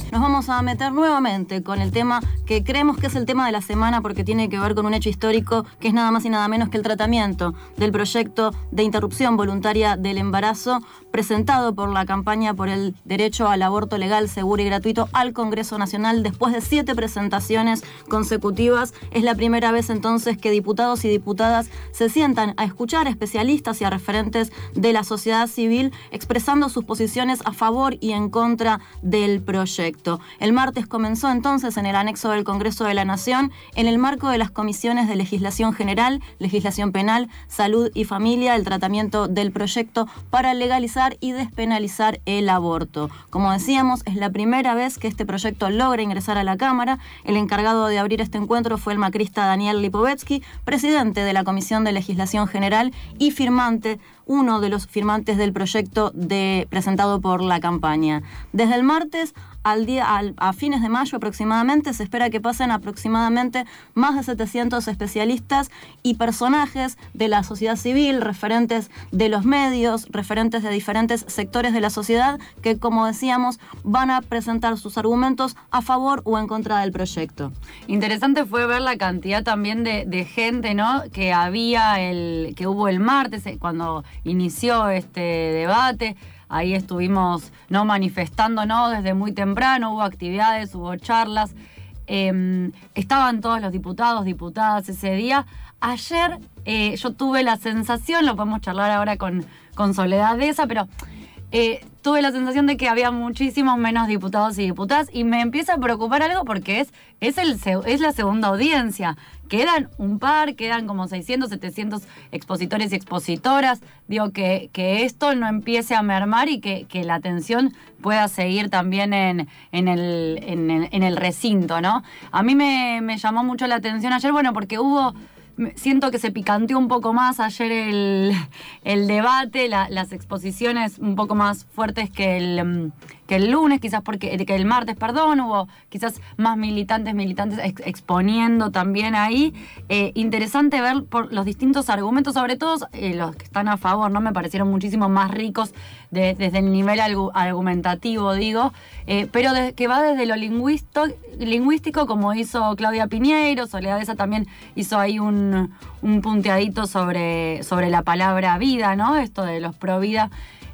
Nos vamos a meter nuevamente con el tema que creemos que es el tema de la semana porque tiene que ver con un hecho histórico que es nada más y nada menos que el tratamiento del proyecto de interrupción voluntaria del embarazo presentado por la campaña por el derecho al aborto legal, seguro y gratuito al Congreso Nacional después de 7 presentaciones consecutivas. Es la primera vez entonces que diputados y diputadas se sientan a escuchar a especialistas y a referentes de la sociedad civil expresando sus posiciones a favor y en contra del proyecto. El martes comenzó entonces en el anexo del Congreso de la Nación, en el marco de las comisiones de legislación general, legislación penal, salud y familia, el tratamiento del proyecto para legalizar y despenalizar el aborto. Como decíamos, es la primera vez que este proyecto logra ingresar a la Cámara. El encargado de abrir este encuentro fue el macrista Daniel Lipovetsky, presidente de la Comisión de Legislación General y uno de los firmantes del proyecto presentado por la campaña. Desde el martes a fines de mayo aproximadamente se espera que pasen aproximadamente más de 700 especialistas y personajes de la sociedad civil, referentes de los medios, referentes de diferentes sectores de la sociedad que, como decíamos, van a presentar sus argumentos a favor o en contra del proyecto. Interesante fue ver la cantidad también de gente, ¿no?, que hubo el martes cuando inició este debate. Ahí estuvimos manifestando desde muy temprano, hubo actividades, hubo charlas. Estaban todos los diputados, diputadas ese día. Ayer yo tuve la sensación, lo podemos charlar ahora con Soledad de esa, pero tuve la sensación de que había muchísimos menos diputados y diputadas y me empieza a preocupar algo porque es la segunda audiencia. Quedan quedan como 600, 700 expositores y expositoras. Digo, que esto no empiece a mermar y que la atención pueda seguir también en el recinto, ¿no? A mí me llamó mucho la atención ayer, porque siento que se picanteó un poco más ayer el debate, las exposiciones un poco más fuertes que el lunes, quizás que el martes, hubo quizás más militantes exponiendo también ahí. Interesante ver por los distintos argumentos, sobre todo los que están a favor, ¿no? Me parecieron muchísimo más ricos desde el nivel argumentativo, pero que va desde lo lingüístico, como hizo Claudia Piñeiro. Soledad esa también hizo ahí un punteadito sobre la palabra vida, ¿no? Esto de los pro vida.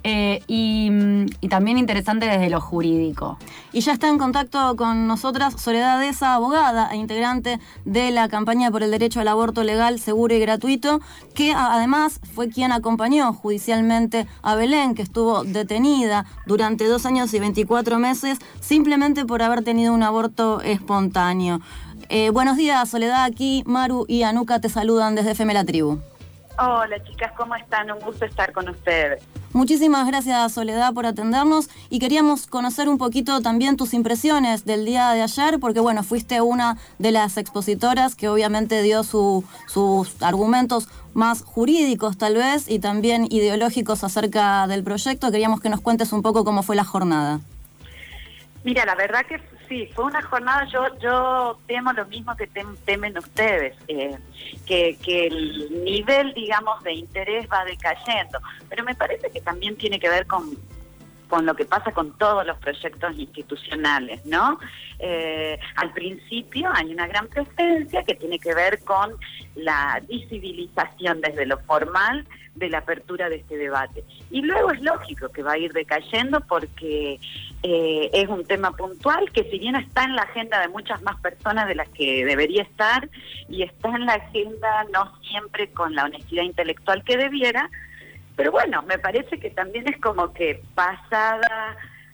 Y también interesante desde lo jurídico. Y ya está en contacto con nosotras Soledad Deza, abogada e integrante de la campaña por el derecho al aborto legal, seguro y gratuito, que además fue quien acompañó judicialmente a Belén, que estuvo detenida durante 2 años y 24 meses simplemente por haber tenido un aborto espontáneo. Buenos días, Soledad. Aquí Maru y Anuka te saludan desde FM La Tribu. Hola chicas, ¿cómo están? Un gusto estar con ustedes. Muchísimas gracias, Soledad, por atendernos y queríamos conocer un poquito también tus impresiones del día de ayer, porque fuiste una de las expositoras que obviamente dio sus argumentos más jurídicos tal vez y también ideológicos acerca del proyecto. Queríamos que nos cuentes un poco cómo fue la jornada. Mira, la verdad que sí, fue una jornada, yo temo lo mismo que temen ustedes, que el nivel, digamos, de interés va decayendo, pero me parece que también tiene que ver con lo que pasa con todos los proyectos institucionales, ¿no? Al principio hay una gran presencia que tiene que ver con la visibilización desde lo formal de la apertura de este debate. Y luego es lógico que va a ir decayendo porque es un tema puntual que si bien está en la agenda de muchas más personas de las que debería estar y está en la agenda no siempre con la honestidad intelectual que debiera, pero me parece que también es como que pasada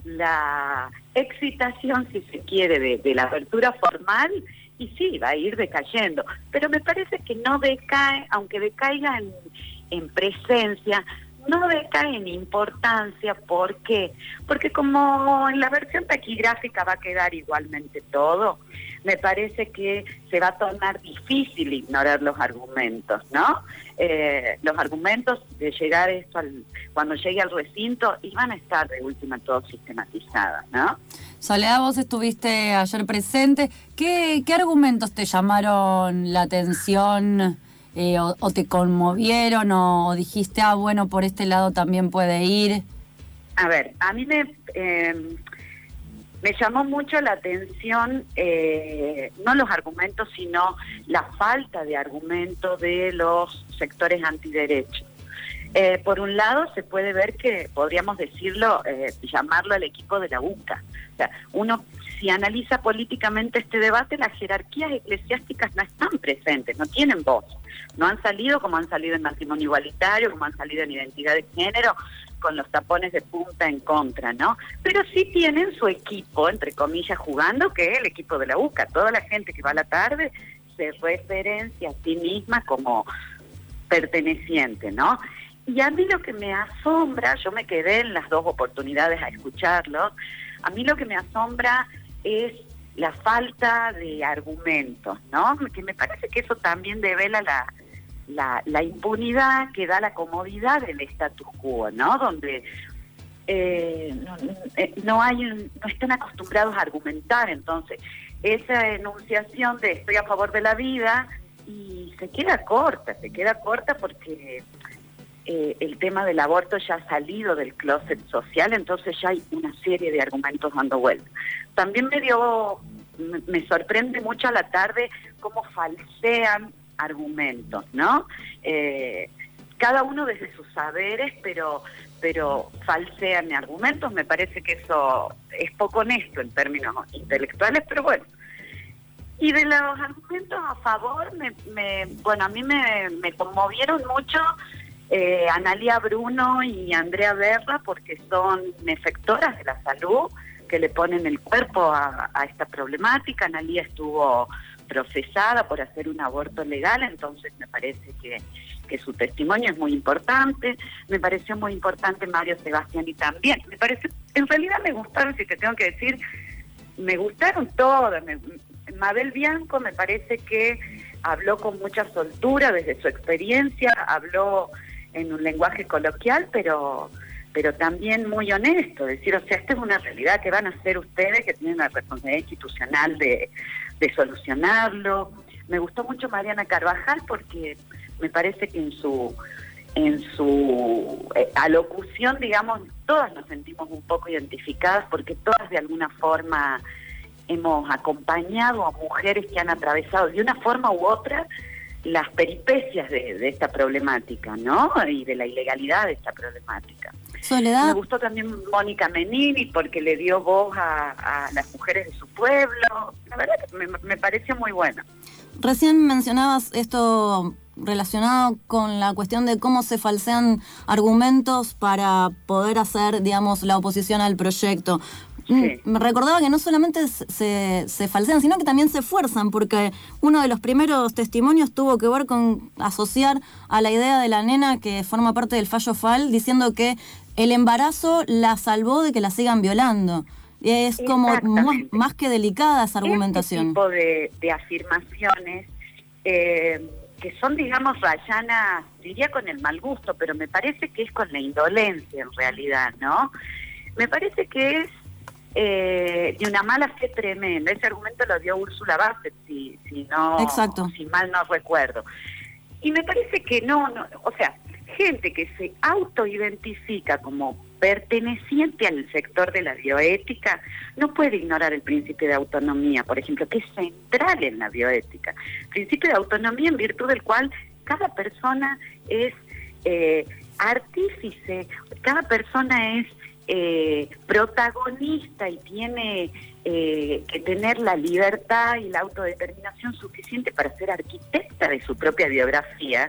la excitación, si se quiere, de la apertura formal, y sí, va a ir decayendo. Pero me parece que no decae, aunque decaiga en presencia, no decae en importancia. ¿Por qué? Porque como en la versión taquigráfica va a quedar igualmente todo, me parece que se va a tornar difícil ignorar los argumentos, ¿no? Los argumentos de llegar esto cuando llegue al recinto y van a estar de última todo sistematizados, ¿no? Soledad, vos estuviste ayer presente. ¿Qué argumentos te llamaron la atención o te conmovieron o dijiste, por este lado también puede ir? A ver, a mí Me llamó mucho la atención, no los argumentos, sino la falta de argumento de los sectores antiderechos. Por un lado, se puede ver que, podríamos decirlo, llamarlo al equipo de la UCA. O sea, uno, si analiza políticamente este debate, las jerarquías eclesiásticas no están presentes, no tienen voz. No han salido como han salido en matrimonio igualitario, como han salido en identidad de género, con los tapones de punta en contra, ¿no? Pero sí tienen su equipo, entre comillas, jugando, que es el equipo de la UCA. Toda la gente que va a la tarde se referencia a sí misma como perteneciente, ¿no? Y a mí lo que me asombra, yo me quedé en las dos oportunidades a escucharlos, a mí lo que me asombra es la falta de argumentos, ¿no? Que me parece que eso también devela la impunidad que da la comodidad del status quo, ¿no? Donde no están acostumbrados a argumentar, entonces esa enunciación de estoy a favor de la vida y se queda corta porque el tema del aborto ya ha salido del closet social, entonces ya hay una serie de argumentos dando vuelta. También me sorprende mucho a la tarde cómo falsean argumentos, ¿no? Cada uno desde sus saberes, pero falsean argumentos. Me parece que eso es poco honesto en términos intelectuales, pero bueno. Y de los argumentos a favor, a mí me conmovieron mucho Analía Bruno y Andrea Berra, porque son efectoras de la salud que le ponen el cuerpo a esta problemática. Analía estuvo procesada por hacer un aborto legal, entonces me parece que su testimonio es muy importante. Me pareció muy importante Mario Sebastiani también. En realidad me gustaron, si te tengo que decir, me gustaron todas. Mabel Bianco me parece que habló con mucha soltura desde su experiencia, habló en un lenguaje coloquial, pero también muy honesto, decir, o sea, esta es una realidad que van a hacer ustedes, que tienen la responsabilidad institucional de solucionarlo. Me gustó mucho Mariana Carvajal porque me parece que en su alocución, digamos, todas nos sentimos un poco identificadas porque todas de alguna forma hemos acompañado a mujeres que han atravesado de una forma u otra las peripecias de esta problemática, ¿no? Y de la ilegalidad de esta problemática. Soledad. Me gustó también Mónica Menini porque le dio voz a las mujeres de su pueblo. La verdad que me pareció muy bueno. Recién mencionabas esto relacionado con la cuestión de cómo se falsean argumentos para poder hacer, digamos, la oposición al proyecto. Sí. Me recordaba que no solamente se falsean, sino que también se esfuerzan, porque uno de los primeros testimonios tuvo que ver con asociar a la idea de la nena que forma parte del fallo FAL, diciendo que el embarazo la salvó de que la sigan violando. Es como más que delicada esa argumentación. Este tipo de afirmaciones que son, digamos, rayanas, diría con el mal gusto, pero me parece que es con la indolencia en realidad, ¿no? Me parece que es de una mala fe tremenda. Ese argumento lo dio Úrsula Bassett, si mal no recuerdo. Y me parece que no, o sea, gente que se autoidentifica como perteneciente al sector de la bioética no puede ignorar el principio de autonomía, por ejemplo, que es central en la bioética. Principio de autonomía en virtud del cual cada persona es artífice, cada persona es protagonista y tiene que tener la libertad y la autodeterminación suficiente para ser arquitecta de su propia biografía.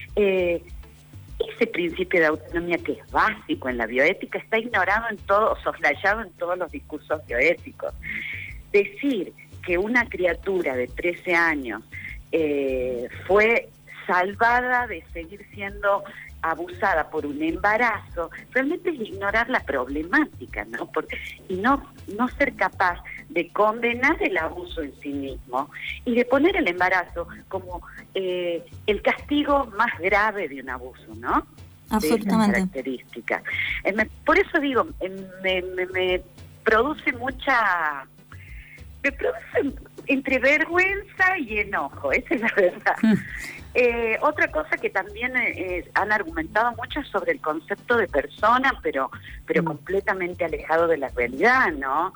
Ese principio de autonomía, que es básico en la bioética, está ignorado soslayado en todos los discursos bioéticos. Decir que una criatura de 13 años fue salvada de seguir siendo abusada por un embarazo, realmente es ignorar la problemática, ¿no? Y no ser capaz de condenar el abuso en sí mismo y de poner el embarazo como el castigo más grave de un abuso, ¿no? Absolutamente. De esa característica. Por eso digo, me produce entre vergüenza y enojo, esa es la verdad. Otra cosa que también han argumentado mucho es sobre el concepto de persona, pero completamente alejado de la realidad, ¿no?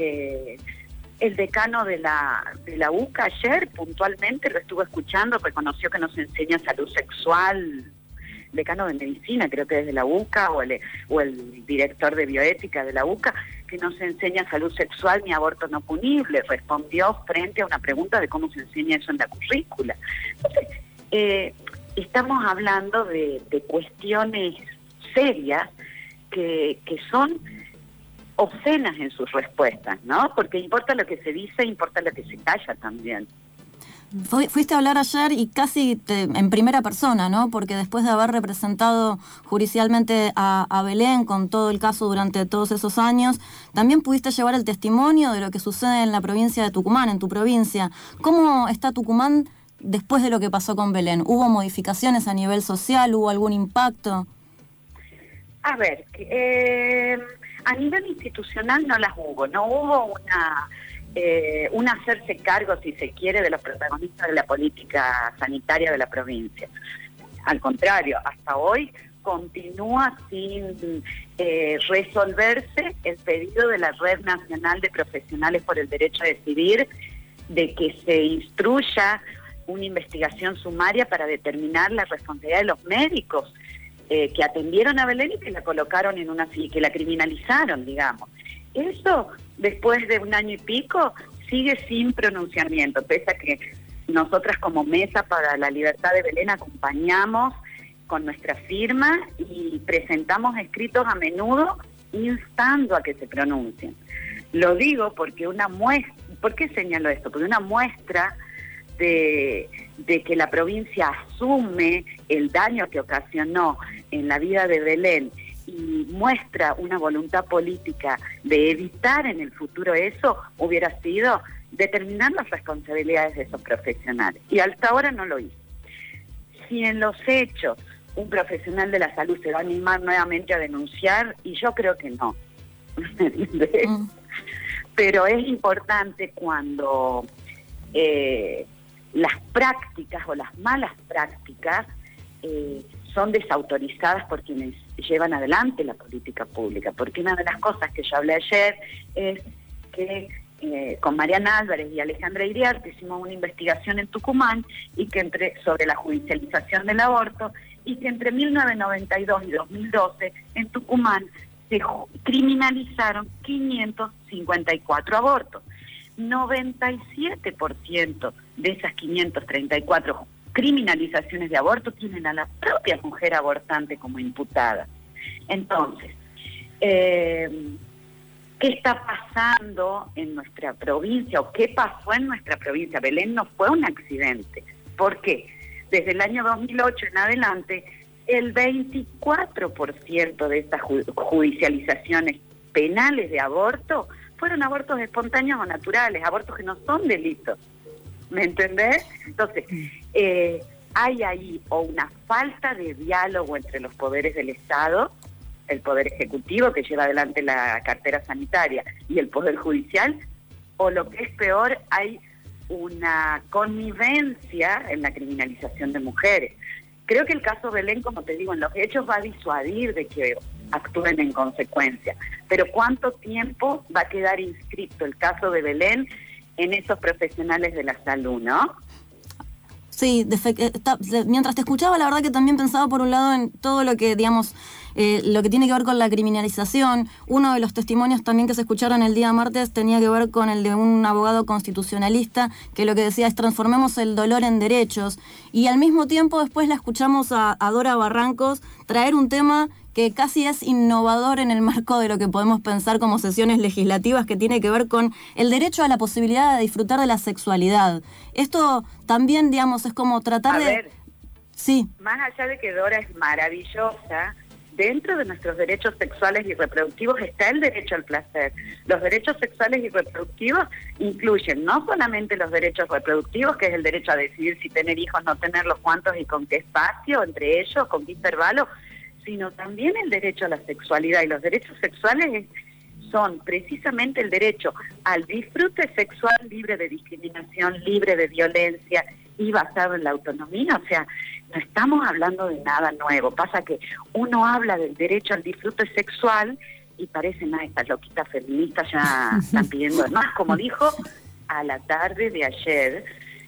El decano de la UCA ayer puntualmente lo estuvo escuchando, reconoció que nos enseña salud sexual, decano de medicina, creo que desde la UCA, o el director de bioética de la UCA, que no se enseña salud sexual ni aborto no punible. Respondió frente a una pregunta de cómo se enseña eso en la currícula. Entonces, estamos hablando de cuestiones serias que son obscenas en sus respuestas, ¿no? Porque importa lo que se dice, importa lo que se calla también. Fuiste a hablar ayer y casi en primera persona, ¿no? Porque después de haber representado judicialmente a Belén con todo el caso durante todos esos años, también pudiste llevar el testimonio de lo que sucede en la provincia de Tucumán, en tu provincia. ¿Cómo está Tucumán después de lo que pasó con Belén? ¿Hubo modificaciones a nivel social? ¿Hubo algún impacto? A ver, a nivel institucional no las hubo. No hubo un hacerse cargo, si se quiere, de los protagonistas de la política sanitaria de la provincia. Al contrario, hasta hoy continúa sin resolverse el pedido de la Red Nacional de Profesionales por el Derecho a Decidir de que se instruya una investigación sumaria para determinar la responsabilidad de los médicos que atendieron a Belén y que la colocaron que la criminalizaron, digamos. Eso, después de 1 año y pico, sigue sin pronunciamiento, pese a que nosotras como Mesa para la Libertad de Belén acompañamos con nuestra firma y presentamos escritos a menudo instando a que se pronuncien. Lo digo porque ¿por qué señalo esto? Porque una muestra de que la provincia asume el daño que ocasionó en la vida de Belén y muestra una voluntad política de evitar en el futuro eso, hubiera sido determinar las responsabilidades de esos profesionales. Y hasta ahora no lo hizo. Si en los hechos un profesional de la salud se va a animar nuevamente a denunciar, y yo creo que no. Pero es importante cuando las prácticas o las malas prácticas son desautorizadas por quienes llevan adelante la política pública. Porque una de las cosas que yo hablé ayer es que con Mariana Álvarez y Alejandra Iriarte hicimos una investigación en Tucumán y que sobre la judicialización del aborto, y que entre 1992 y 2012 en Tucumán se criminalizaron 554 abortos. 97% de esas 534 criminalizaciones de aborto tienen a la propia mujer abortante como imputada. Entonces, ¿qué está pasando en nuestra provincia o qué pasó en nuestra provincia? Belén no fue un accidente. ¿Por qué? Desde el año 2008 en adelante, el 24% de estas judicializaciones penales de aborto fueron abortos espontáneos o naturales, abortos que no son delitos. ¿Me entendés? Entonces, hay ahí o una falta de diálogo entre los poderes del Estado, el Poder Ejecutivo que lleva adelante la cartera sanitaria y el Poder Judicial, o lo que es peor, hay una connivencia en la criminalización de mujeres. Creo que el caso Belén, como te digo, en los hechos va a disuadir de que actúen en consecuencia. Pero ¿cuánto tiempo va a quedar inscrito el caso de Belén en esos profesionales de la salud, no? Sí, mientras te escuchaba, la verdad que también pensaba por un lado en todo lo que, digamos, lo que tiene que ver con la criminalización. Uno de los testimonios también que se escucharon el día martes tenía que ver con el de un abogado constitucionalista que lo que decía es transformemos el dolor en derechos. Y al mismo tiempo después la escuchamos a Dora Barrancos traer un tema que casi es innovador en el marco de lo que podemos pensar como sesiones legislativas, que tiene que ver con el derecho a la posibilidad de disfrutar de la sexualidad. Esto también, digamos, es como tratar de... ver, sí. Más allá de que Dora es maravillosa, dentro de nuestros derechos sexuales y reproductivos está el derecho al placer. Los derechos sexuales y reproductivos incluyen no solamente los derechos reproductivos, que es el derecho a decidir si tener hijos, no tenerlos, cuántos y con qué espacio, entre ellos, con qué intervalo, sino también el derecho a la sexualidad. Y los derechos sexuales son precisamente el derecho al disfrute sexual libre de discriminación, libre de violencia y basado en la autonomía. O sea, no estamos hablando de nada nuevo. Pasa que uno habla del derecho al disfrute sexual y parecen estas loquitas feministas ya están pidiendo más. Como dijo a la tarde de ayer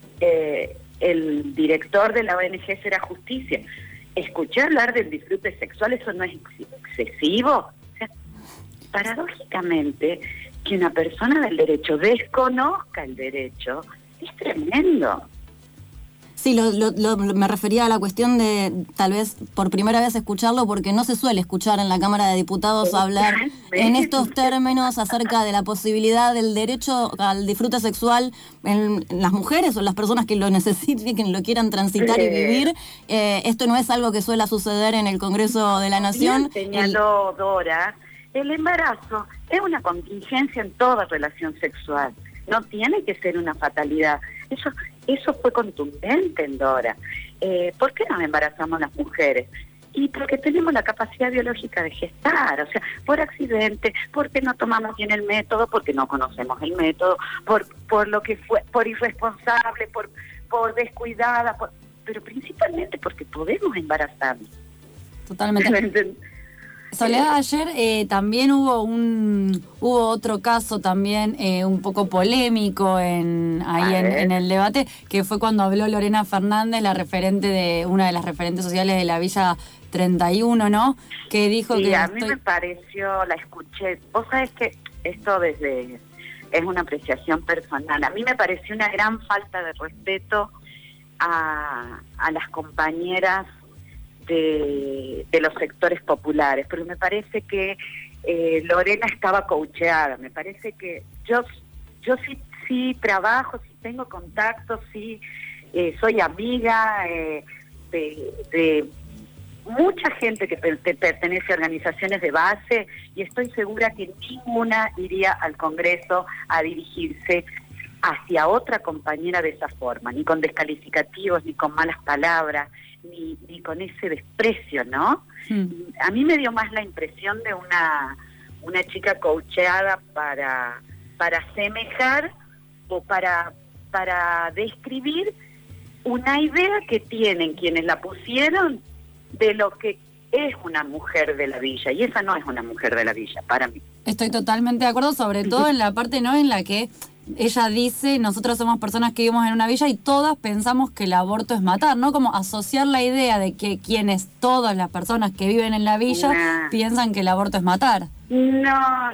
el director de la ONG Será Justicia, escuché hablar del disfrute sexual, ¿eso no es excesivo? O sea, paradójicamente, que una persona del derecho desconozca el derecho es tremendo. Sí, me refería a la cuestión de tal vez por primera vez escucharlo, porque no se suele escuchar en la Cámara de Diputados hablar en estos términos acerca de la posibilidad del derecho al disfrute sexual en las mujeres o las personas que lo necesiten, que lo quieran transitar y vivir. Esto no es algo que suele suceder en el Congreso de la Nación. Señaló Dora, el embarazo es una contingencia en toda relación sexual. No tiene que ser una fatalidad. Eso fue contundente en Dora. ¿Por qué nos embarazamos las mujeres? Y porque tenemos la capacidad biológica de gestar, o sea, por accidente, porque no tomamos bien el método, porque no conocemos el método, por lo que fue, por irresponsable, por descuidada, pero principalmente porque podemos embarazarnos. Totalmente. Soledad, ayer también hubo otro caso también un poco polémico en el debate, que fue cuando habló Lorena Fernández, una de las referentes sociales de la Villa 31, ¿no? Que dijo que... a mí me pareció, la escuché, vos sabés que esto es una apreciación personal, a mí me pareció una gran falta de respeto a las compañeras de los sectores populares, pero me parece que Lorena estaba coacheada. Me parece que yo sí trabajo, sí tengo contactos, sí soy amiga de mucha gente que pertenece a organizaciones de base, y estoy segura que ninguna iría al Congreso a dirigirse hacia otra compañera de esa forma, ni con descalificativos, ni con malas palabras, ni con ese desprecio, ¿no? A mí me dio más la impresión de una chica coacheada para asemejar o para describir una idea que tienen quienes la pusieron de lo que es una mujer de la villa, y esa no es una mujer de la villa para mí. Estoy totalmente de acuerdo, sobre todo en la parte, ¿no?, en la que ella dice, nosotros somos personas que vivimos en una villa y todas pensamos que el aborto es matar, ¿no? Como asociar la idea de que todas las personas que viven en la villa piensan que el aborto es matar. No,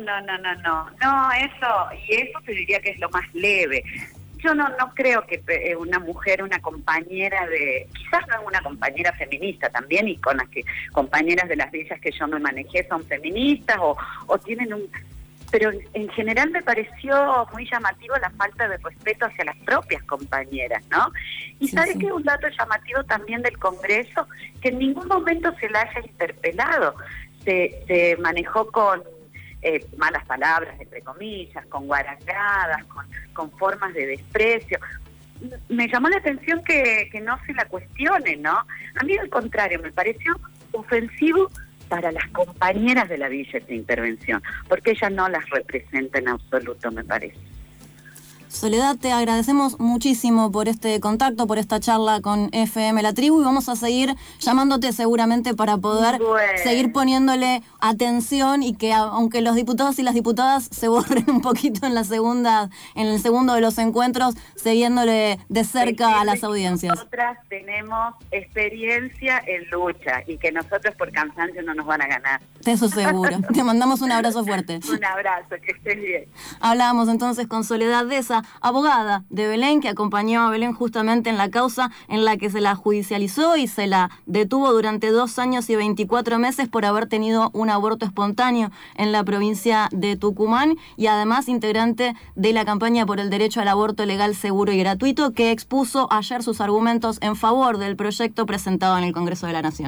eso te diría que es lo más leve. Yo no creo que una mujer, una compañera quizás no es una compañera feminista también, y con las que compañeras de las villas que yo me manejé son feministas o tienen pero en general me pareció muy llamativo la falta de respeto hacia las propias compañeras, ¿no? Y sí, ¿sabes qué? Un dato llamativo también del Congreso, que en ningún momento se la haya interpelado. Se manejó con malas palabras, entre comillas, con guarangadas, con formas de desprecio. Me llamó la atención que no se la cuestione, ¿no? A mí, al contrario, me pareció ofensivo para las compañeras de la villa esta intervención, porque ella no las representa en absoluto, me parece. Soledad, te agradecemos muchísimo por este contacto, por esta charla con FM La Tribu, y vamos a seguir llamándote seguramente para poder seguir poniéndole atención, y que aunque los diputados y las diputadas se borren un poquito en el segundo de los encuentros, siguiéndole de cerca a las audiencias. Nosotras tenemos experiencia en lucha, y que nosotros por cansancio no nos van a ganar. Eso seguro. Te mandamos un abrazo fuerte. Un abrazo, que estés bien. Hablábamos entonces con Soledad Deza, abogada de Belén, que acompañó a Belén justamente en la causa en la que se la judicializó y se la detuvo durante 2 años y 24 meses por haber tenido un aborto espontáneo en la provincia de Tucumán, y además integrante de la campaña por el derecho al aborto legal, seguro y gratuito, que expuso ayer sus argumentos en favor del proyecto presentado en el Congreso de la Nación.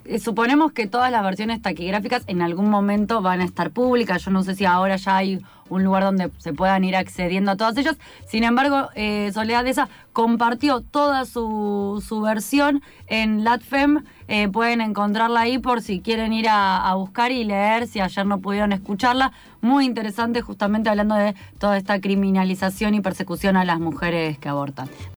suponemos que todas las versiones taquigráficas en algún momento van a estar públicas. Yo no sé si ahora ya hay un lugar donde se puedan ir accediendo a todas ellas. Sin embargo, Soledad Deza compartió toda su versión en LatFem. Pueden encontrarla ahí por si quieren ir a buscar y leer, si ayer no pudieron escucharla. Muy interesante, justamente hablando de toda esta criminalización y persecución a las mujeres que abortan.